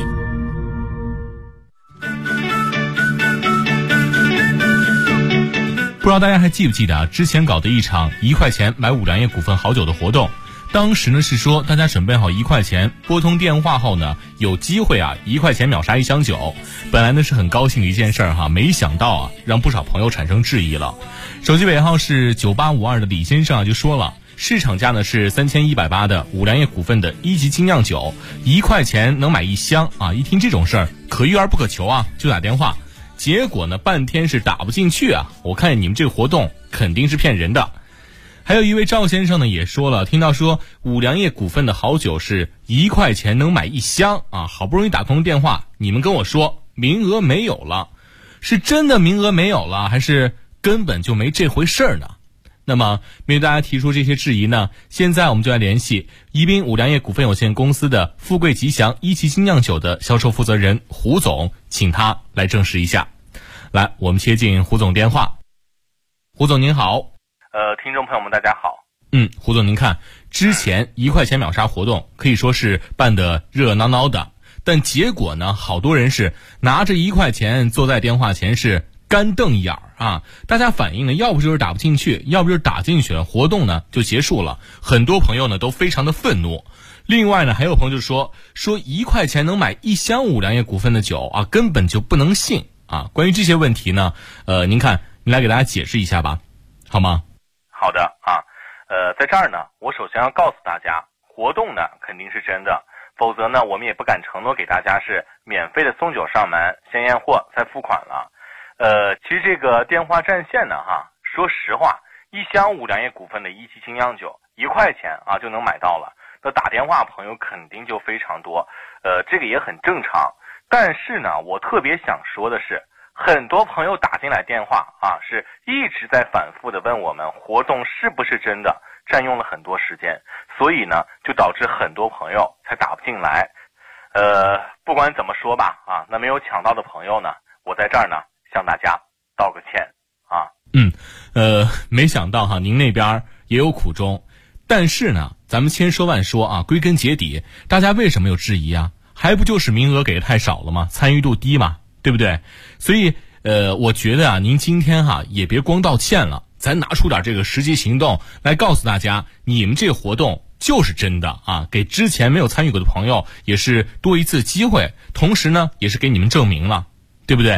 不知道大家还记不记得啊？之前搞的一场1块钱买五粮液股份好酒的活动，当时呢是说大家准备好1块钱，拨通电话后呢，有机会啊1块钱秒杀1箱酒。本来呢是很高兴的一件事儿哈，没想到啊让不少朋友产生质疑了。手机尾号是9852的李先生啊就说了，市场价呢是3180的五粮液股份的1级精酿酒，1块钱能买1箱啊！一听这种事儿，可遇而不可求啊，就打电话。结果呢，半天是打不进去啊！我看你们这个活动肯定是骗人的。还有一位赵先生呢也说了，听到说五粮液股份的好酒是1块钱能买1箱啊，好不容易打通电话，你们跟我说名额没有了，是真的名额没有了，还是根本就没这回事儿呢？那么面对大家提出这些质疑呢，现在我们就来联系宜宾五粮液股份有限公司的富贵吉祥1级精酿酒的销售负责人胡总，请他来证实一下。来，我们接进胡总电话。胡总您好。 听众朋友们大家好。 胡总您看，之前1块钱秒杀活动可以说是办得热热闹闹的，但结果呢，好多人是拿着1块钱坐在电话前是干瞪眼啊！大家反映呢，要不就是打不进去，要不就是打进去了，活动呢就结束了。很多朋友呢都非常的愤怒。另外呢，还有朋友就说1块钱能买1箱五粮液股份的酒啊，根本就不能信啊！关于这些问题呢，您看，您来给大家解释一下吧，好吗？ 好的啊，在这儿呢，我首先要告诉大家，活动呢肯定是真的，否则呢，我们也不敢承诺给大家是免费的送酒上门，先验货再付款了。其实这个电话占线呢，说实话，1箱五粮液股份的1级精酿酒1块钱啊就能买到了，那打电话朋友肯定就非常多，这个也很正常。但是呢，我特别想说的是，很多朋友打进来电话啊，是一直在反复的问我们活动是不是真的，占用了很多时间，所以呢，就导致很多朋友才打不进来。不管怎么说吧，啊，那没有抢到的朋友呢，我在这儿呢向大家道个歉啊。 没想到哈，您那边也有苦衷，但是呢，咱们千说万说啊，归根结底，大家为什么有质疑啊？还不就是名额给的太少了吗？参与度低嘛，对不对？所以我觉得啊，您今天也别光道歉了，咱拿出点这个实际行动来告诉大家，你们这个活动就是真的啊，给之前没有参与过的朋友也是多一次机会，同时呢，也是给你们证明了，对不对？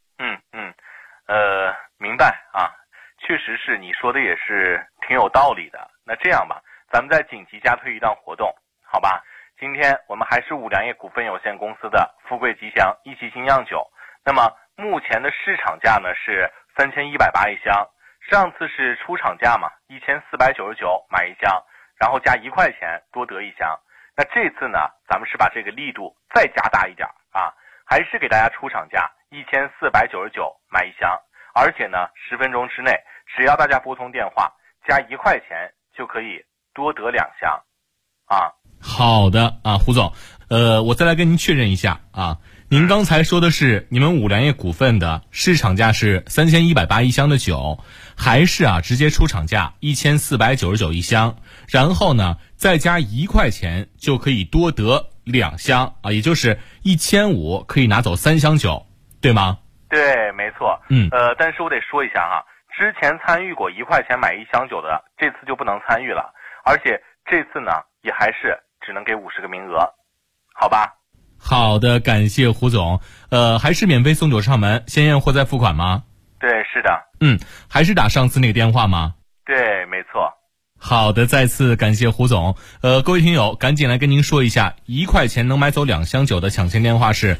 明白啊，确实是你说的也是挺有道理的。那这样吧，咱们再紧急加推一档活动，好吧？今天我们还是五粮液股份有限公司的富贵吉祥1级精酿酒，那么目前的市场价呢是3180一箱，上次是出厂价嘛，1499买1箱，然后加1块钱多得1箱。那这次呢，咱们是把这个力度再加大一点啊，还是给大家出厂价1499买1箱，而且呢10分钟之内，只要大家拨通电话加1块钱就可以多得2箱啊。 好的啊，胡总，我再来跟您确认一下啊，您刚才说的是你们五粮液股份的市场价是3180一箱的酒，还是啊直接出厂价1499一箱，然后呢再加1块钱就可以多得2箱啊，也就是1500可以拿走3箱酒，对吗？ 对，没错。但是我得说一下哈，之前参与过1块钱买1箱酒的，这次就不能参与了，而且这次呢也还是只能给50个名额，好吧？ 好的，感谢胡总。还是免费送酒上门，先验货再付款吗？ 对，是的。 还是打上次那个电话吗？ 对，没错。 好的，再次感谢胡总。各位听友，赶紧来跟您说一下，1块钱能买走2箱酒的抢先电话是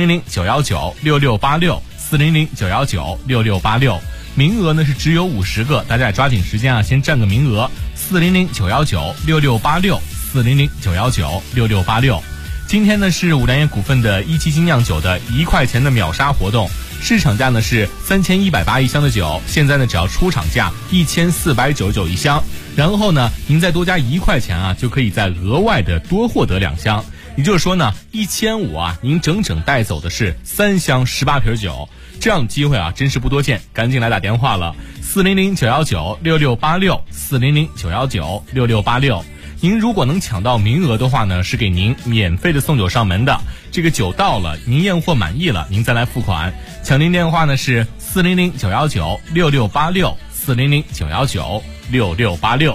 400-919-6686，400-919-6686。名额呢是只有50个，大家也抓紧时间啊，先占个名额。400-919-6686，400-919-6686。今天呢是五粮液股份的1级精酿酒的1块钱的秒杀活动，市场价呢是3180一箱的酒，现在呢只要出厂价1499一箱，然后呢您再多加1块钱啊，就可以再额外的多获得2箱。 也就是说呢，1500啊，您整整带走的是3箱18瓶酒，这样的机会啊，真是不多见，赶紧来打电话了，400-919-6686，400-919-6686。您如果能抢到名额的话呢，是给您免费的送酒上门的。这个酒到了，您验货满意了，您再来付款。抢您电话呢是400-919-6686，400-919-6686。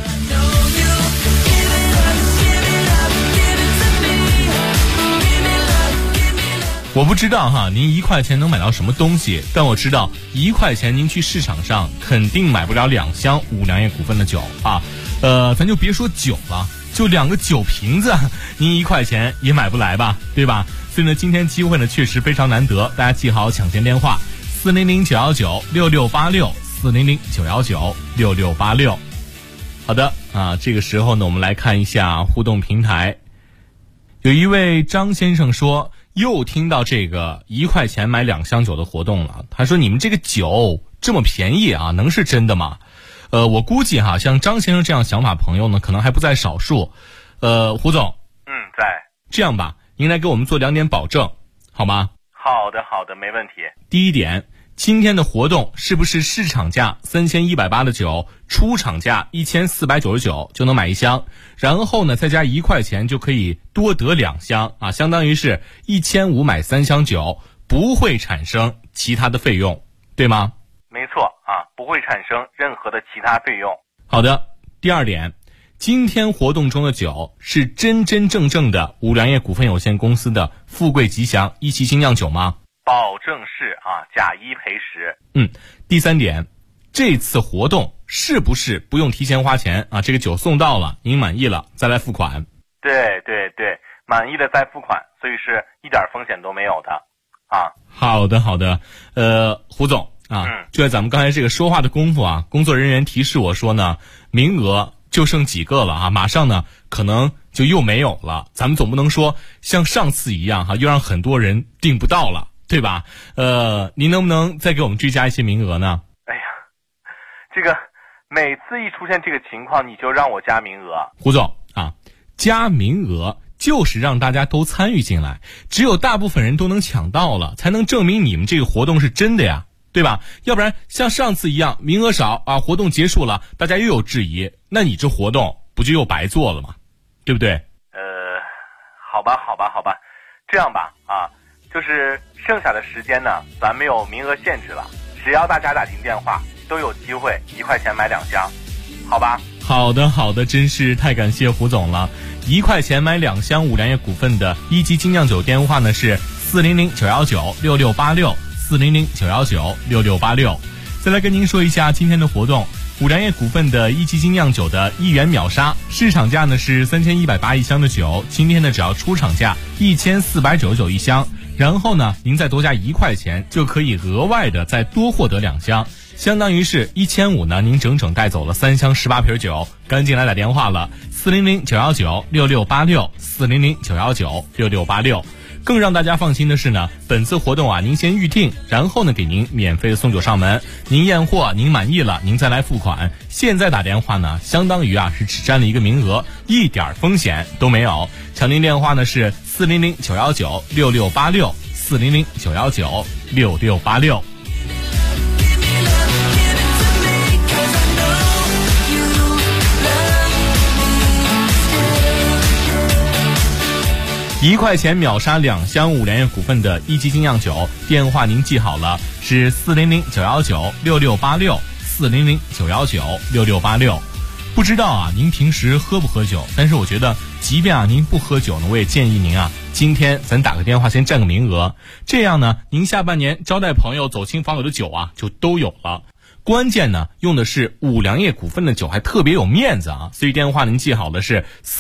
我不知道哈，您1块钱能买到什么东西，但我知道1块钱您去市场上肯定买不了2箱五粮液股份的酒啊。咱就别说酒了，就2个酒瓶子，您1块钱也买不来吧，对吧？所以呢，今天机会呢确实非常难得，大家记好抢先电话：400-919-6686，400-919-6686。好的啊，这个时候呢，我们来看一下互动平台。有一位张先生说，又听到这个1块钱买2箱酒的活动了。他说：“你们这个酒这么便宜啊，能是真的吗？”我估计哈，像张先生这样想法朋友呢，可能还不在少数。胡总， 在。 这样吧，您来给我们做2点保证，好吗？ 好的，没问题。 第一点，今天的活动是不是市场价3180的酒，出厂价1499就能买1箱，然后呢再加1块钱就可以多得2箱啊，相当于是1500买3箱酒，不会产生其他的费用，对吗？ 没错啊，不会产生任何的其他费用。 好的，第二点，今天活动中的酒是真真正正的五粮液股份有限公司的富贵吉祥一期精酿酒吗？ 保证是啊，假一赔10。 第三点，这次活动是不是不用提前花钱啊？这个酒送到了，您满意了再来付款。 对，满意了再付款，所以是一点风险都没有的啊。 好的，胡总啊，就在咱们刚才这个说话的功夫啊，工作人员提示我说呢，名额就剩几个了啊，马上呢可能就又没有了。咱们总不能说像上次一样哈，又让很多人订不到了，对吧？您能不能再给我们追加一些名额呢？ 哎呀，这个每次一出现这个情况，你就让我加名额。 胡总啊，加名额就是让大家都参与进来，只有大部分人都能抢到了，才能证明你们这个活动是真的呀，对吧？要不然像上次一样名额少啊，活动结束了大家又有质疑，那你这活动不就又白做了吗？对不对？ 好吧，这样吧啊，就是剩下的时间呢，咱没有名额限制了，只要大家打进电话都有机会1块钱买2箱，好吧？ 好的，真是太感谢胡总了。1块钱买2箱五粮液股份的一级精酿酒电话呢是400-919-6686，400-919-6686。再来跟您说一下今天的活动，五粮液股份的一级精酿酒的1元秒杀，市场价呢是31801箱的酒，今天呢只要出厂价14991箱，然后呢您再多加1块钱就可以额外的再多获得2箱，相当于是1500呢，您整整带走了3箱18瓶酒，赶紧来打电话了，400-919-6686，400-919-6686。更让大家放心的是呢，本次活动啊，您先预定，然后呢给您免费的送酒上门，您验货您满意了，您再来付款。现在打电话呢，相当于啊是只占了一个名额，一点风险都没有。抢您电话呢是400-919-6686，400-919-6686。1块钱秒杀2箱五粮液股份的一级精酿酒，电话您记好了，是400-919-6686，400-919-6686。不知道啊，您平时喝不喝酒？但是我觉得，即便啊您不喝酒呢，我也建议您啊，今天咱打个电话先占个名额，这样呢，您下半年招待朋友、走亲访友的酒啊，就都有了。关键呢，用的是五粮液股份的酒，还特别有面子啊，所以电话您记好了是